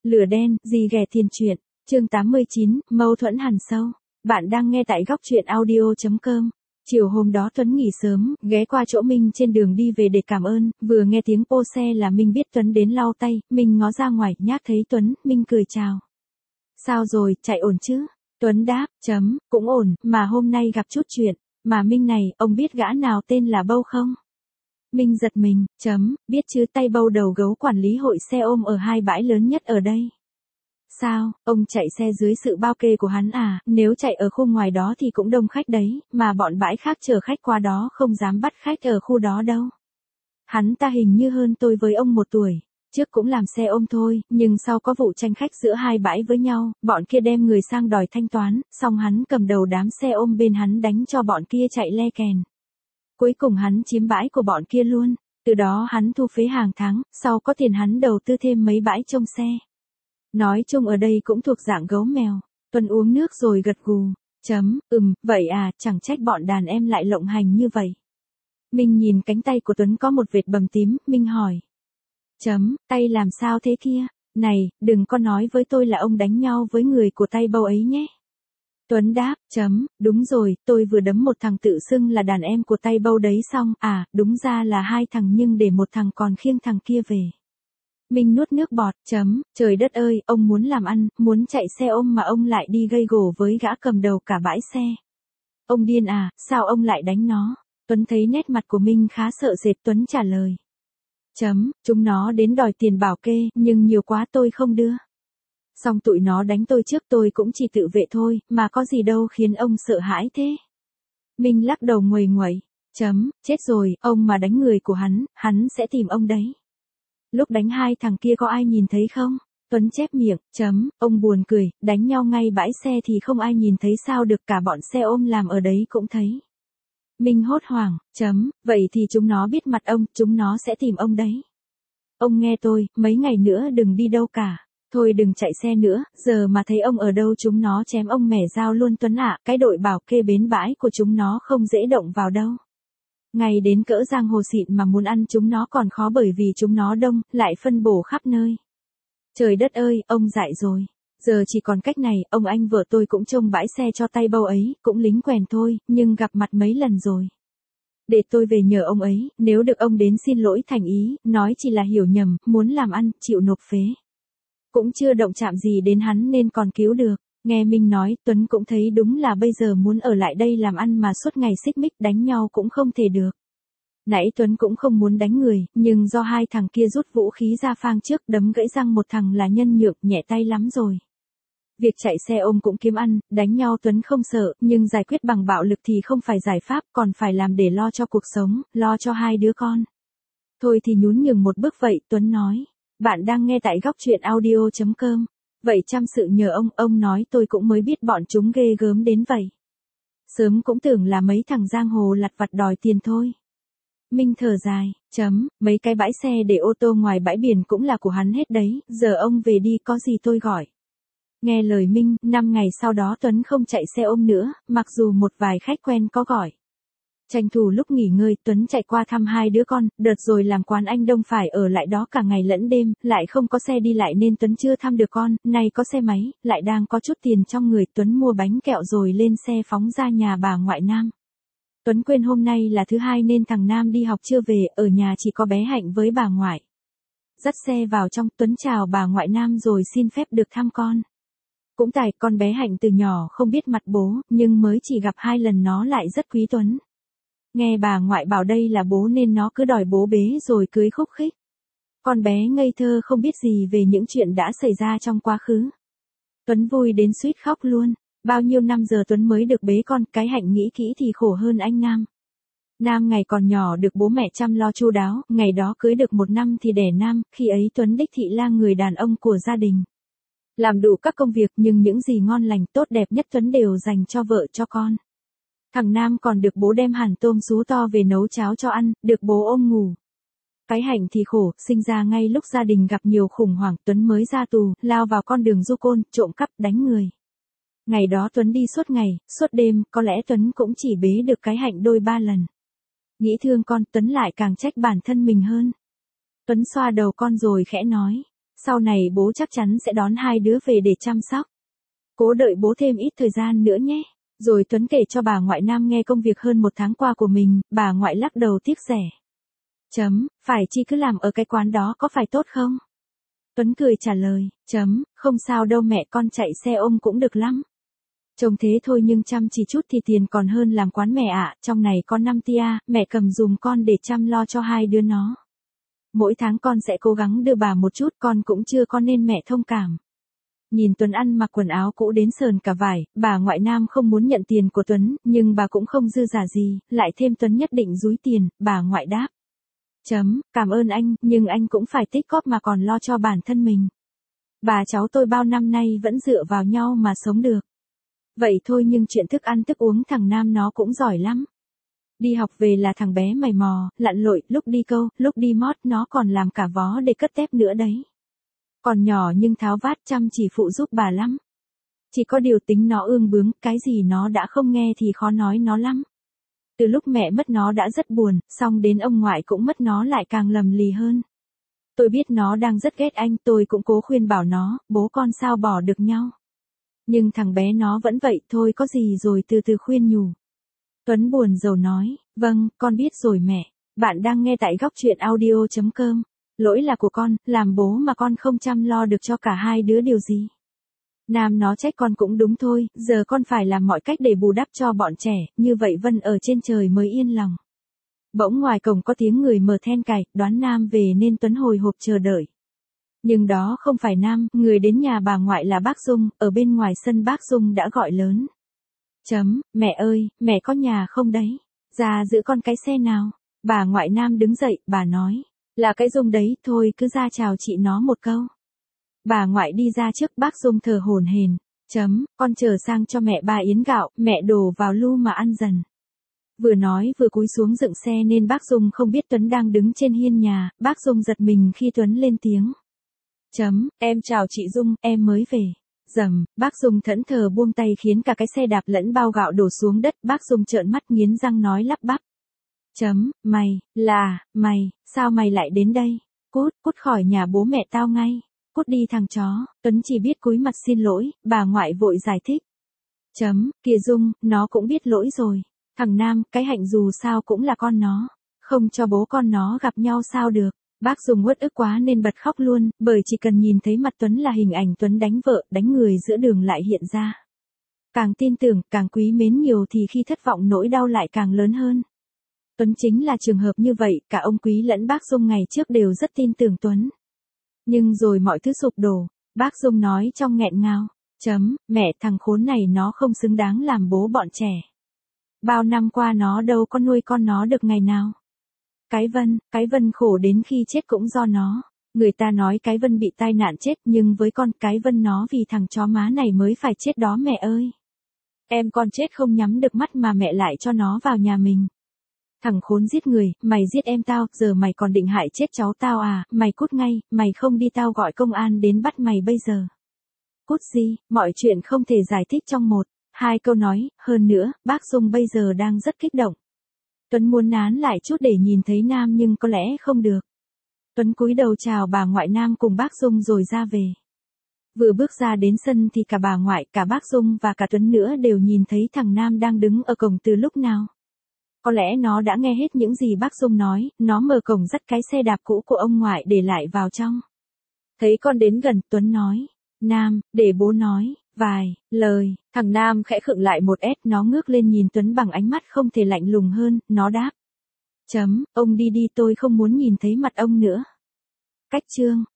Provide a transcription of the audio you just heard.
Lửa đen, gì ghẻ tiền truyện, chương 89, mâu thuẫn hằn sâu. Bạn đang nghe tại góc truyện audio.com. Chiều hôm đó Tuấn nghỉ sớm, ghé qua chỗ Minh trên đường đi về để cảm ơn, vừa nghe tiếng pô xe là Minh biết Tuấn đến lau tay, Minh ngó ra ngoài, nhác thấy Tuấn, Minh cười chào. Sao rồi, chạy ổn chứ? Tuấn đáp, cũng ổn, mà hôm nay gặp chút chuyện, mà Minh này, ông biết gã nào tên là Bâu không? Minh giật mình, biết chứ, tay Bâu đầu gấu quản lý hội xe ôm ở hai bãi lớn nhất ở đây. Sao, ông chạy xe dưới sự bao kê của hắn à, nếu chạy ở khu ngoài đó thì cũng đông khách đấy, mà bọn bãi khác chở khách qua đó không dám bắt khách ở khu đó đâu. Hắn ta hình như hơn tôi với ông 1 tuổi, trước cũng làm xe ôm thôi, nhưng sau có vụ tranh khách giữa hai bãi với nhau, bọn kia đem người sang đòi thanh toán, xong hắn cầm đầu đám xe ôm bên hắn đánh cho bọn kia chạy le kèn. Cuối cùng hắn chiếm bãi của bọn kia luôn, từ đó hắn thu phí hàng tháng, sau có tiền hắn đầu tư thêm mấy bãi trông xe. Nói chung ở đây cũng thuộc dạng gấu mèo. Tuấn uống nước rồi gật gù. Vậy à, chẳng trách bọn đàn em lại lộng hành như vậy. Minh nhìn cánh tay của Tuấn có một vệt bầm tím, Minh hỏi. Tay làm sao thế kia? Này, đừng có nói với tôi là ông đánh nhau với người của tay Bâu ấy nhé. Tuấn đáp, đúng rồi, tôi vừa đấm một thằng tự xưng là đàn em của tay Bâu đấy xong, đúng ra là 2 thằng nhưng để một thằng còn khiêng thằng kia về. Minh nuốt nước bọt, trời đất ơi, ông muốn làm ăn, muốn chạy xe ôm mà ông lại đi gây gổ với gã cầm đầu cả bãi xe. Ông điên à, sao ông lại đánh nó? Tuấn thấy nét mặt của Minh khá sợ sệt, Tuấn trả lời. Chúng nó đến đòi tiền bảo kê, nhưng nhiều quá tôi không đưa. Xong tụi nó đánh tôi trước, tôi cũng chỉ tự vệ thôi, mà có gì đâu khiến ông sợ hãi thế. Minh lắc đầu nguầy nguậy, chết rồi, ông mà đánh người của hắn sẽ tìm ông đấy. Lúc đánh 2 thằng kia có ai nhìn thấy không? Tuấn chép miệng, ông buồn cười, đánh nhau ngay bãi xe thì không ai nhìn thấy sao được, cả bọn xe ôm làm ở đấy cũng thấy. Minh hốt hoảng, vậy thì chúng nó biết mặt ông, chúng nó sẽ tìm ông đấy. Ông nghe tôi, mấy ngày nữa đừng đi đâu cả. Thôi đừng chạy xe nữa, giờ mà thấy ông ở đâu chúng nó chém ông mẻ dao luôn Tuấn ạ, cái đội bảo kê bến bãi của chúng nó không dễ động vào đâu. Ngay đến cỡ giang hồ xịn mà muốn ăn chúng nó còn khó bởi vì chúng nó đông, lại phân bổ khắp nơi. Trời đất ơi, ông dại rồi. Giờ chỉ còn cách này, ông anh vợ tôi cũng trông bãi xe cho tay Bâu ấy, cũng lính quèn thôi, nhưng gặp mặt mấy lần rồi. Để tôi về nhờ ông ấy, nếu được ông đến xin lỗi thành ý, nói chỉ là hiểu nhầm, muốn làm ăn, chịu nộp phế. Cũng chưa động chạm gì đến hắn nên còn cứu được. Nghe Minh nói, Tuấn cũng thấy đúng là bây giờ muốn ở lại đây làm ăn mà suốt ngày xích mích đánh nhau cũng không thể được. Nãy Tuấn cũng không muốn đánh người, nhưng do 2 thằng kia rút vũ khí ra phang trước, đấm gãy răng một thằng là nhân nhượng, nhẹ tay lắm rồi. Việc chạy xe ôm cũng kiếm ăn, đánh nhau Tuấn không sợ, nhưng giải quyết bằng bạo lực thì không phải giải pháp, còn phải làm để lo cho cuộc sống, lo cho 2 đứa con. Thôi thì nhún nhường một bước vậy, Tuấn nói. Bạn đang nghe tại góc truyện audio.com. Vậy chăm sự nhờ ông nói tôi cũng mới biết bọn chúng ghê gớm đến vậy. Sớm cũng tưởng là mấy thằng giang hồ lặt vặt đòi tiền thôi. Minh thở dài, mấy cái bãi xe để ô tô ngoài bãi biển cũng là của hắn hết đấy, giờ ông về đi có gì tôi gọi. Nghe lời Minh, 5 ngày sau đó Tuấn không chạy xe ôm nữa, mặc dù một vài khách quen có gọi. Tranh thủ lúc nghỉ ngơi, Tuấn chạy qua thăm 2 đứa con, đợt rồi làm quán anh Đông phải ở lại đó cả ngày lẫn đêm, lại không có xe đi lại nên Tuấn chưa thăm được con, nay có xe máy, lại đang có chút tiền trong người, Tuấn mua bánh kẹo rồi lên xe phóng ra nhà bà ngoại Nam. Tuấn quên hôm nay là thứ Hai nên thằng Nam đi học chưa về, ở nhà chỉ có bé Hạnh với bà ngoại. Dắt xe vào trong, Tuấn chào bà ngoại Nam rồi xin phép được thăm con. Cũng tại con bé Hạnh từ nhỏ không biết mặt bố, nhưng mới chỉ gặp 2 lần nó lại rất quý Tuấn. Nghe bà ngoại bảo đây là bố nên nó cứ đòi bố bế rồi cưới khúc khích. Con bé ngây thơ không biết gì về những chuyện đã xảy ra trong quá khứ. Tuấn vui đến suýt khóc luôn. Bao nhiêu năm giờ Tuấn mới được bế con, cái Hạnh nghĩ kỹ thì khổ hơn anh Nam. Nam ngày còn nhỏ được bố mẹ chăm lo chu đáo, ngày đó cưới được 1 năm thì đẻ Nam, khi ấy Tuấn đích thị là người đàn ông của gia đình. Làm đủ các công việc nhưng những gì ngon lành tốt đẹp nhất Tuấn đều dành cho vợ cho con. Thằng Nam còn được bố đem hẳn tôm sú to về nấu cháo cho ăn, được bố ôm ngủ. Cái Hạnh thì khổ, sinh ra ngay lúc gia đình gặp nhiều khủng hoảng, Tuấn mới ra tù, lao vào con đường du côn, trộm cắp, đánh người. Ngày đó Tuấn đi suốt ngày, suốt đêm, có lẽ Tuấn cũng chỉ bế được cái Hạnh đôi 3 lần. Nghĩ thương con, Tuấn lại càng trách bản thân mình hơn. Tuấn xoa đầu con rồi khẽ nói, Sau này bố chắc chắn sẽ đón hai đứa về để chăm sóc. Cố đợi bố thêm ít thời gian nữa nhé. Rồi Tuấn kể cho bà ngoại Nam nghe công việc hơn 1 tháng qua của mình, bà ngoại lắc đầu tiếc rẻ. Phải chi cứ làm ở cái quán đó có phải tốt không? Tuấn cười trả lời, không sao đâu mẹ, con chạy xe ôm cũng được lắm. Trông thế thôi nhưng chăm chỉ chút thì tiền còn hơn làm quán mẹ ạ, trong này con 5 tia, mẹ cầm dùm con để chăm lo cho hai đứa nó. Mỗi tháng con sẽ cố gắng đưa bà một chút, con cũng chưa con nên mẹ thông cảm. Nhìn Tuấn ăn mặc quần áo cũ đến sờn cả vải, bà ngoại Nam không muốn nhận tiền của Tuấn, nhưng bà cũng không dư giả gì, lại thêm Tuấn nhất định dúi tiền, bà ngoại đáp. Cảm ơn anh, nhưng anh cũng phải tích góp mà còn lo cho bản thân mình. Bà cháu tôi bao năm nay vẫn dựa vào nhau mà sống được. Vậy thôi nhưng chuyện thức ăn thức uống thằng Nam nó cũng giỏi lắm. Đi học về là thằng bé mày mò, lặn lội, lúc đi câu, lúc đi mót nó còn làm cả vó để cất tép nữa đấy. Còn nhỏ nhưng tháo vát chăm chỉ phụ giúp bà lắm. Chỉ có điều tính nó ương bướng, cái gì nó đã không nghe thì khó nói nó lắm. Từ lúc mẹ mất nó đã rất buồn, xong đến ông ngoại cũng mất nó lại càng lầm lì hơn. Tôi biết nó đang rất ghét anh, tôi cũng cố khuyên bảo nó, bố con sao bỏ được nhau. Nhưng thằng bé nó vẫn vậy, thôi có gì rồi từ từ khuyên nhủ. Tuấn buồn rầu nói, vâng, con biết rồi mẹ. Bạn đang nghe tại góc truyện audio.com. Lỗi là của con, làm bố mà con không chăm lo được cho cả hai đứa điều gì. Nam nó trách con cũng đúng thôi, giờ con phải làm mọi cách để bù đắp cho bọn trẻ, như vậy Vân ở trên trời mới yên lòng. Bỗng ngoài cổng có tiếng người mở then cài, đoán Nam về nên Tuấn hồi hộp chờ đợi. Nhưng đó không phải Nam, người đến nhà bà ngoại là bác Dung, ở bên ngoài sân bác Dung đã gọi lớn. Mẹ ơi, mẹ có nhà không đấy? Ra giữ con cái xe nào? Bà ngoại Nam đứng dậy, bà nói. Là cái Dung đấy, thôi cứ ra chào chị nó một câu. Bà ngoại đi ra trước, bác Dung thở hổn hển. Con chờ sang cho mẹ 3 yến gạo, mẹ đổ vào lu mà ăn dần. Vừa nói vừa cúi xuống dựng xe nên bác Dung không biết Tuấn đang đứng trên hiên nhà, bác Dung giật mình khi Tuấn lên tiếng. Em chào chị Dung, em mới về. Bác Dung thẫn thờ buông tay khiến cả cái xe đạp lẫn bao gạo đổ xuống đất, bác Dung trợn mắt nghiến răng nói lắp bắp. Mày, sao mày lại đến đây? Cút khỏi nhà bố mẹ tao ngay. Cút đi thằng chó, Tuấn chỉ biết cúi mặt xin lỗi, bà ngoại vội giải thích. Kìa Dung, nó cũng biết lỗi rồi. Thằng Nam, cái Hạnh dù sao cũng là con nó. Không cho bố con nó gặp nhau sao được. Bác Dung uất ức quá nên bật khóc luôn, bởi chỉ cần nhìn thấy mặt Tuấn là hình ảnh Tuấn đánh vợ, đánh người giữa đường lại hiện ra. Càng tin tưởng, càng quý mến nhiều thì khi thất vọng nỗi đau lại càng lớn hơn. Tuấn chính là trường hợp như vậy, cả ông Quý lẫn bác Dung ngày trước đều rất tin tưởng Tuấn. Nhưng rồi mọi thứ sụp đổ, bác Dung nói trong nghẹn ngào. Mẹ, thằng khốn này nó không xứng đáng làm bố bọn trẻ. Bao năm qua nó đâu có nuôi con nó được ngày nào. Cái Vân khổ đến khi chết cũng do nó. Người ta nói cái Vân bị tai nạn chết nhưng với con cái Vân nó vì thằng chó má này mới phải chết đó mẹ ơi. Em con chết không nhắm được mắt mà mẹ lại cho nó vào nhà mình. Thằng khốn giết người, mày giết em tao, giờ mày còn định hại chết cháu tao à, mày cút ngay, mày không đi tao gọi công an đến bắt mày bây giờ. Cút gì, mọi chuyện không thể giải thích trong 1-2 câu nói, hơn nữa, bác Dung bây giờ đang rất kích động. Tuấn muốn nán lại chút để nhìn thấy Nam nhưng có lẽ không được. Tuấn cúi đầu chào bà ngoại Nam cùng bác Dung rồi ra về. Vừa bước ra đến sân thì cả bà ngoại, cả bác Dung và cả Tuấn nữa đều nhìn thấy thằng Nam đang đứng ở cổng từ lúc nào. Có lẽ nó đã nghe hết những gì bác Dung nói, nó mở cổng dắt cái xe đạp cũ của ông ngoại để lại vào trong. Thấy con đến gần, Tuấn nói, Nam, để bố nói vài lời. Thằng Nam khẽ khựng lại một ét, nó ngước lên nhìn Tuấn bằng ánh mắt không thể lạnh lùng hơn, nó đáp. Ông đi đi, tôi không muốn nhìn thấy mặt ông nữa. Cách chương